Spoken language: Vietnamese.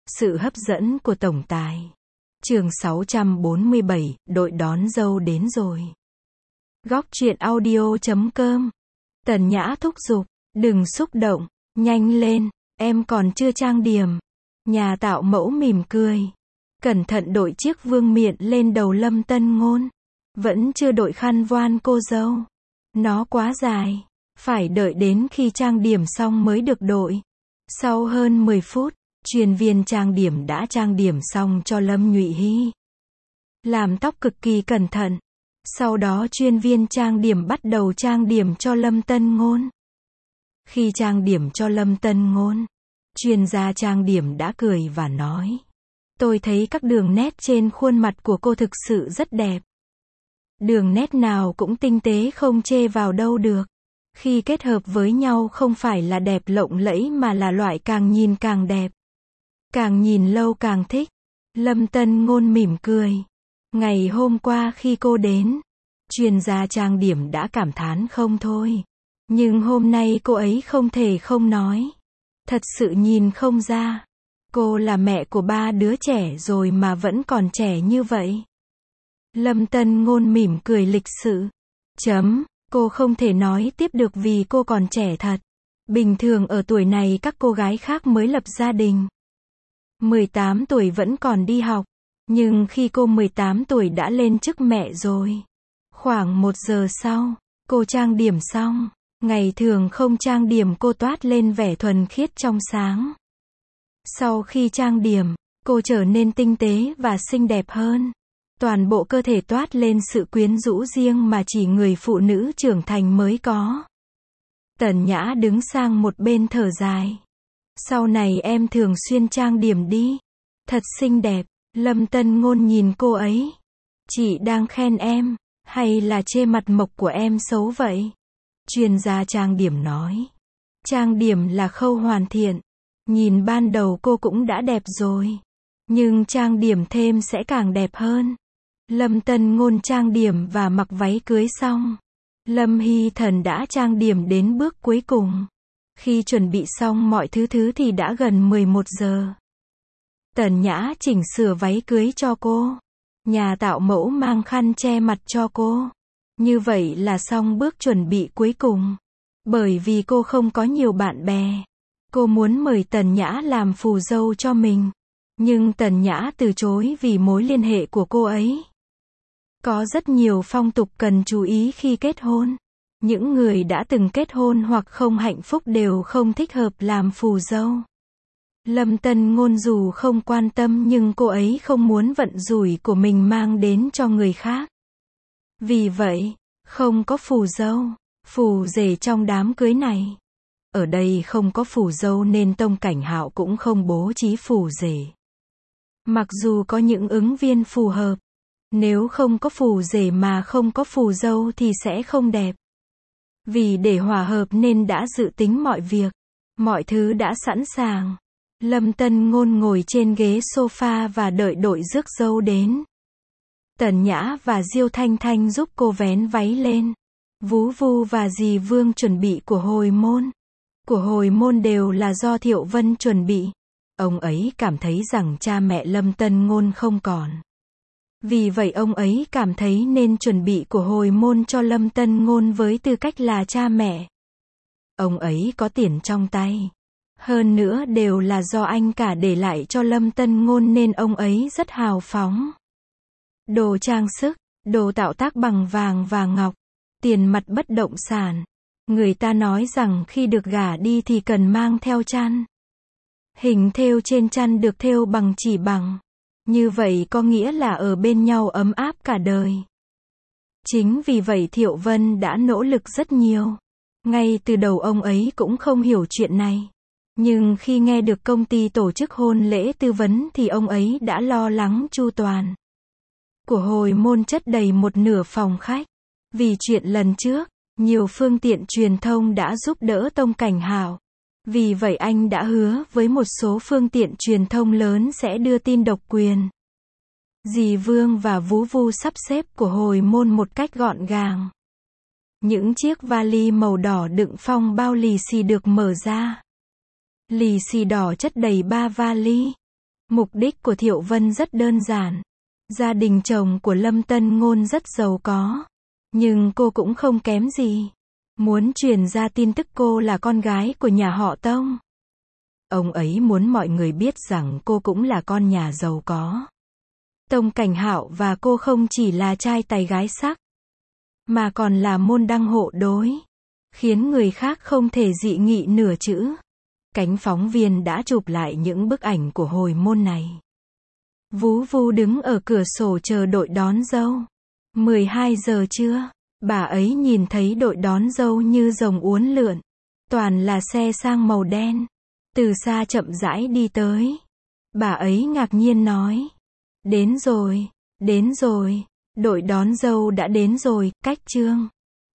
Sự hấp dẫn của tổng tài. Chương 647, đội đón dâu đến rồi. Góc truyện audio.com. Tần Nhã thúc giục, đừng xúc động, nhanh lên, em còn chưa trang điểm. Nhà tạo mẫu mỉm cười, cẩn thận đội chiếc vương miện lên đầu Lâm Tân Ngôn. Vẫn chưa đội khăn voan cô dâu. Nó quá dài, phải đợi đến khi trang điểm xong mới được đội. Sau hơn 10 phút, chuyên viên trang điểm đã trang điểm xong cho Lâm Nhụy Hy. Làm tóc cực kỳ cẩn thận. Sau đó chuyên viên trang điểm bắt đầu trang điểm cho Lâm Tân Ngôn. Khi trang điểm cho Lâm Tân Ngôn, chuyên gia trang điểm đã cười và nói: tôi thấy các đường nét trên khuôn mặt của cô thực sự rất đẹp. Đường nét nào cũng tinh tế không chê vào đâu được. Khi kết hợp với nhau không phải là đẹp lộng lẫy mà là loại càng nhìn càng đẹp. Càng nhìn lâu càng thích. Lâm Tân Ngôn mỉm cười. Ngày hôm qua khi cô đến, chuyên gia trang điểm đã cảm thán không thôi. Nhưng hôm nay cô ấy không thể không nói. Thật sự nhìn không ra. Cô là mẹ của 3 đứa trẻ rồi mà vẫn còn trẻ như vậy. Lâm Tân Ngôn mỉm cười lịch sự. Cô không thể nói tiếp được vì cô còn trẻ thật. Bình thường ở tuổi này các cô gái khác mới lập gia đình. 18 tuổi vẫn còn đi học. Nhưng khi cô 18 tuổi đã lên chức mẹ rồi. Khoảng 1 giờ sau, cô trang điểm xong. Ngày thường không trang điểm cô toát lên vẻ thuần khiết trong sáng. Sau khi trang điểm, cô trở nên tinh tế và xinh đẹp hơn. Toàn bộ cơ thể toát lên sự quyến rũ riêng mà chỉ người phụ nữ trưởng thành mới có. Tần Nhã đứng sang một bên thở dài. Sau này em thường xuyên trang điểm đi. Thật xinh đẹp. Lâm Tân Ngôn nhìn cô ấy. Chị đang khen em, hay là chê mặt mộc của em xấu vậy? Chuyên gia trang điểm nói. Trang điểm là khâu hoàn thiện. Nhìn ban đầu cô cũng đã đẹp rồi. Nhưng trang điểm thêm sẽ càng đẹp hơn. Lâm Tân Ngôn trang điểm và mặc váy cưới xong. Lâm Hy Thần đã trang điểm đến bước cuối cùng. Khi chuẩn bị xong mọi thứ thì đã gần 11 giờ. Tần Nhã chỉnh sửa váy cưới cho cô. Nhà tạo mẫu mang khăn che mặt cho cô. Như vậy là xong bước chuẩn bị cuối cùng. Bởi vì cô không có nhiều bạn bè. Cô muốn mời Tần Nhã làm phù dâu cho mình. Nhưng Tần Nhã từ chối vì mối liên hệ của cô ấy. Có rất nhiều phong tục cần chú ý khi kết hôn. Những người đã từng kết hôn hoặc không hạnh phúc đều không thích hợp làm phù dâu. Lâm Tân Ngôn dù không quan tâm nhưng cô ấy không muốn vận rủi của mình mang đến cho người khác. Vì vậy, không có phù dâu, phù rể trong đám cưới này. Ở đây không có phù dâu nên Tông Cảnh Hạo cũng không bố trí phù rể. Mặc dù có những ứng viên phù hợp, nếu không có phù rể mà không có phù dâu thì sẽ không đẹp. Vì để hòa hợp nên đã dự tính mọi việc. Mọi thứ đã sẵn sàng. Lâm Tân Ngôn ngồi trên ghế sofa và đợi đội rước dâu đến. Tần Nhã và Diêu Thanh Thanh giúp cô vén váy lên. Vú Vu và dì Vương chuẩn bị của hồi môn. Của hồi môn đều là do Thiệu Vân chuẩn bị. Ông ấy cảm thấy rằng cha mẹ Lâm Tân Ngôn không còn. Vì vậy ông ấy cảm thấy nên chuẩn bị của hồi môn cho Lâm Tân Ngôn với tư cách là cha mẹ. Ông ấy có tiền trong tay. Hơn nữa đều là do anh cả để lại cho Lâm Tân Ngôn nên ông ấy rất hào phóng. Đồ trang sức, đồ tạo tác bằng vàng và ngọc, tiền mặt bất động sản. Người ta nói rằng khi được gả đi thì cần mang theo chăn. Hình thêu trên chăn được thêu bằng chỉ bằng. Như vậy có nghĩa là ở bên nhau ấm áp cả đời. Chính vì vậy Thiệu Vân đã nỗ lực rất nhiều. Ngay từ đầu ông ấy cũng không hiểu chuyện này. Nhưng khi nghe được công ty tổ chức hôn lễ tư vấn thì ông ấy đã lo lắng chu toàn. Của hồi môn chất đầy một nửa phòng khách. Vì chuyện lần trước, nhiều phương tiện truyền thông đã giúp đỡ Tông Cảnh Hạo. Vì vậy anh đã hứa với một số phương tiện truyền thông lớn sẽ đưa tin độc quyền. Dì Vương và Vú Vu sắp xếp của hồi môn một cách gọn gàng. Những chiếc vali màu đỏ đựng phong bao lì xì được mở ra. Lì xì đỏ chất đầy 3 vali. Mục đích của Thiệu Vân rất đơn giản. Gia đình chồng của Lâm Tân Ngôn rất giàu có. Nhưng cô cũng không kém gì. Muốn truyền ra tin tức cô là con gái của nhà họ Tông. Ông ấy muốn mọi người biết rằng cô cũng là con nhà giàu có. Tông Cảnh Hạo và cô không chỉ là trai tài gái sắc, mà còn là môn đăng hộ đối. Khiến người khác không thể dị nghị nửa chữ. Cánh phóng viên đã chụp lại những bức ảnh của hồi môn này. Vú Vu đứng ở cửa sổ chờ đội đón dâu. 12 giờ trưa, bà ấy nhìn thấy đội đón dâu như rồng uốn lượn. Toàn là xe sang màu đen. Từ xa chậm rãi đi tới. Bà ấy ngạc nhiên nói. Đến rồi, đội đón dâu đã đến rồi, cách Trương.